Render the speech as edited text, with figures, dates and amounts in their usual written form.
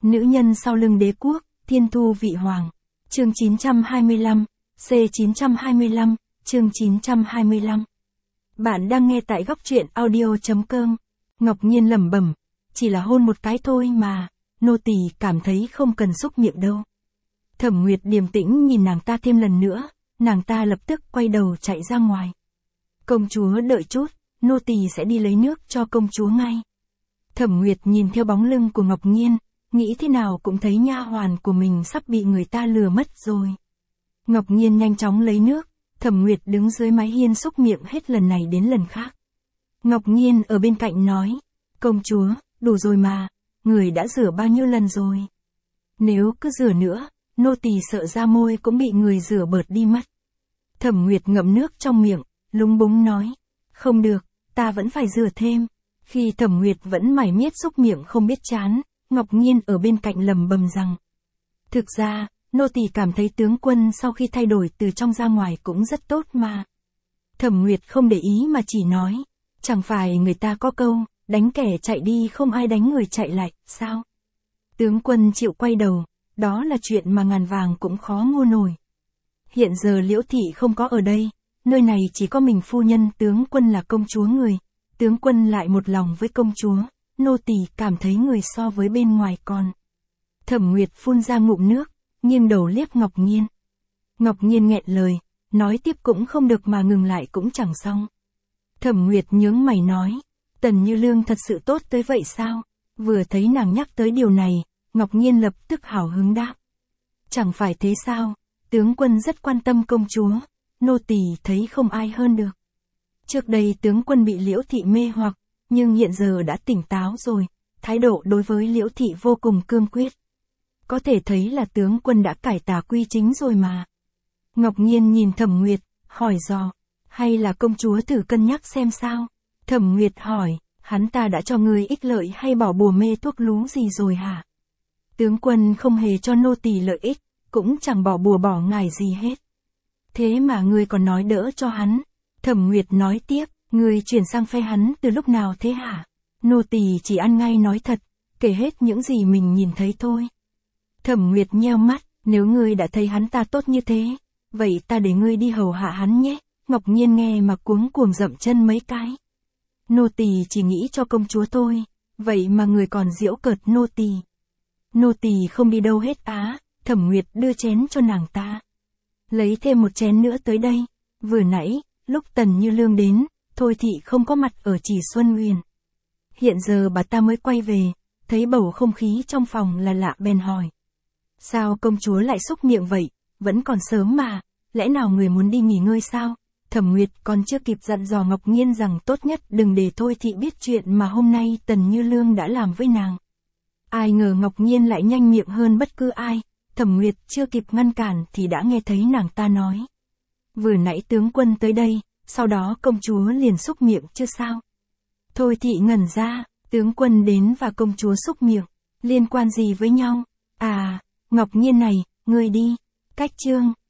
Nữ nhân sau lưng đế quốc, thiên thu vị hoàng. Chương 925, C925, chương 925. Bạn đang nghe tại góc truyện audio.com. Ngọc Nhiên lẩm bẩm, chỉ là hôn một cái thôi mà, nô tỳ cảm thấy không cần xúc miệng đâu. Thẩm Nguyệt điềm tĩnh nhìn nàng ta thêm lần nữa, nàng ta lập tức quay đầu chạy ra ngoài. Công chúa đợi chút, nô tỳ sẽ đi lấy nước cho công chúa ngay. Thẩm Nguyệt nhìn theo bóng lưng của Ngọc Nhiên, nghĩ thế nào cũng thấy nha hoàn của mình sắp bị người ta lừa mất rồi. Ngọc Nhiên nhanh chóng lấy nước, Thẩm Nguyệt đứng dưới mái hiên xúc miệng hết lần này đến lần khác. Ngọc Nhiên ở bên cạnh nói, công chúa, đủ rồi mà, người đã rửa bao nhiêu lần rồi. Nếu cứ rửa nữa, nô tỳ sợ da môi cũng bị người rửa bợt đi mất. Thẩm Nguyệt ngậm nước trong miệng, lúng búng nói, không được, ta vẫn phải rửa thêm. Khi Thẩm Nguyệt vẫn mải miết xúc miệng không biết chán, Ngọc Nhiên ở bên cạnh lầm bầm rằng, thực ra, nô tỳ cảm thấy tướng quân sau khi thay đổi từ trong ra ngoài cũng rất tốt mà. Thẩm Nguyệt không để ý mà chỉ nói, chẳng phải người ta có câu, đánh kẻ chạy đi không ai đánh người chạy lại, sao? Tướng quân chịu quay đầu, đó là chuyện mà ngàn vàng cũng khó mua nổi. Hiện giờ Liễu Thị không có ở đây, nơi này chỉ có mình phu nhân tướng quân là công chúa người, tướng quân lại một lòng với công chúa, nô tỳ cảm thấy người so với bên ngoài còn. Thẩm Nguyệt phun ra ngụm nước, nghiêng đầu liếc Ngọc Nhiên. Ngọc Nhiên nghẹn lời, nói tiếp cũng không được mà ngừng lại cũng chẳng xong. Thẩm Nguyệt nhướng mày nói, Tần Như Lương thật sự tốt tới vậy sao? Vừa thấy nàng nhắc tới điều này, Ngọc Nhiên lập tức hào hứng đáp. Chẳng phải thế sao, tướng quân rất quan tâm công chúa, nô tỳ thấy không ai hơn được. Trước đây tướng quân bị Liễu Thị mê hoặc, nhưng hiện giờ đã tỉnh táo rồi, thái độ đối với Liễu Thị vô cùng cương quyết. Có thể thấy là tướng quân đã cải tà quy chính rồi mà. Ngọc Nhiên nhìn Thẩm Nguyệt, hỏi dò, hay là công chúa thử cân nhắc xem sao? Thẩm Nguyệt hỏi, hắn ta đã cho người ích lợi hay bỏ bùa mê thuốc lú gì rồi hả? Tướng quân không hề cho nô tỳ lợi ích, cũng chẳng bỏ bùa bỏ ngải gì hết. Thế mà ngươi còn nói đỡ cho hắn. Thẩm Nguyệt nói tiếp, ngươi chuyển sang phe hắn từ lúc nào thế hả? Nô tỳ chỉ ăn ngay nói thật, kể hết những gì mình nhìn thấy thôi. Thẩm Nguyệt nheo mắt, nếu ngươi đã thấy hắn ta tốt như thế, vậy ta để ngươi đi hầu hạ hắn nhé. Ngọc Nhiên nghe mà cuống cuồng dậm chân mấy cái. Nô tỳ chỉ nghĩ cho công chúa thôi, vậy mà người còn giễu cợt nô tỳ. Nô tỳ không đi đâu hết á. Thẩm Nguyệt đưa chén cho nàng ta. Lấy thêm một chén nữa tới đây. Vừa nãy, lúc Tần Như Lương đến, Thôi Thị không có mặt ở Chỉ Xuân Huyền. Hiện giờ bà ta mới quay về, thấy bầu không khí trong phòng là lạ bèn hỏi. Sao công chúa lại xúc miệng vậy, vẫn còn sớm mà, lẽ nào người muốn đi nghỉ ngơi sao? Thẩm Nguyệt còn chưa kịp dặn dò Ngọc Nhiên rằng tốt nhất đừng để Thôi Thị biết chuyện mà hôm nay Tần Như Lương đã làm với nàng. Ai ngờ Ngọc Nhiên lại nhanh miệng hơn bất cứ ai, Thẩm Nguyệt chưa kịp ngăn cản thì đã nghe thấy nàng ta nói. Vừa nãy tướng quân tới đây, sau đó công chúa liền xúc miệng chứ sao? Thôi Thị ngẩn ra, tướng quân đến và công chúa xúc miệng, liên quan gì với nhau? À, Ngọc Nhiên này, ngươi đi. Cách chương